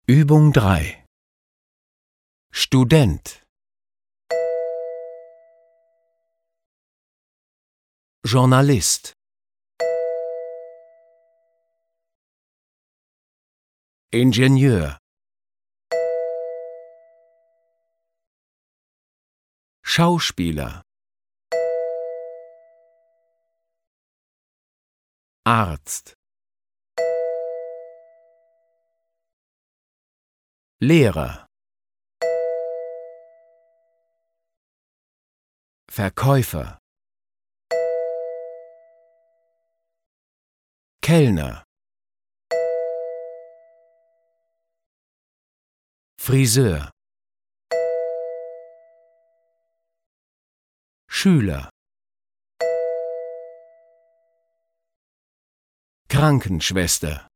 Übung 3. Student. Journalist. Ingenieur. Schauspieler. Arzt. Lehrer. Verkäufer. Kellner. Friseur. Schüler. Krankenschwester.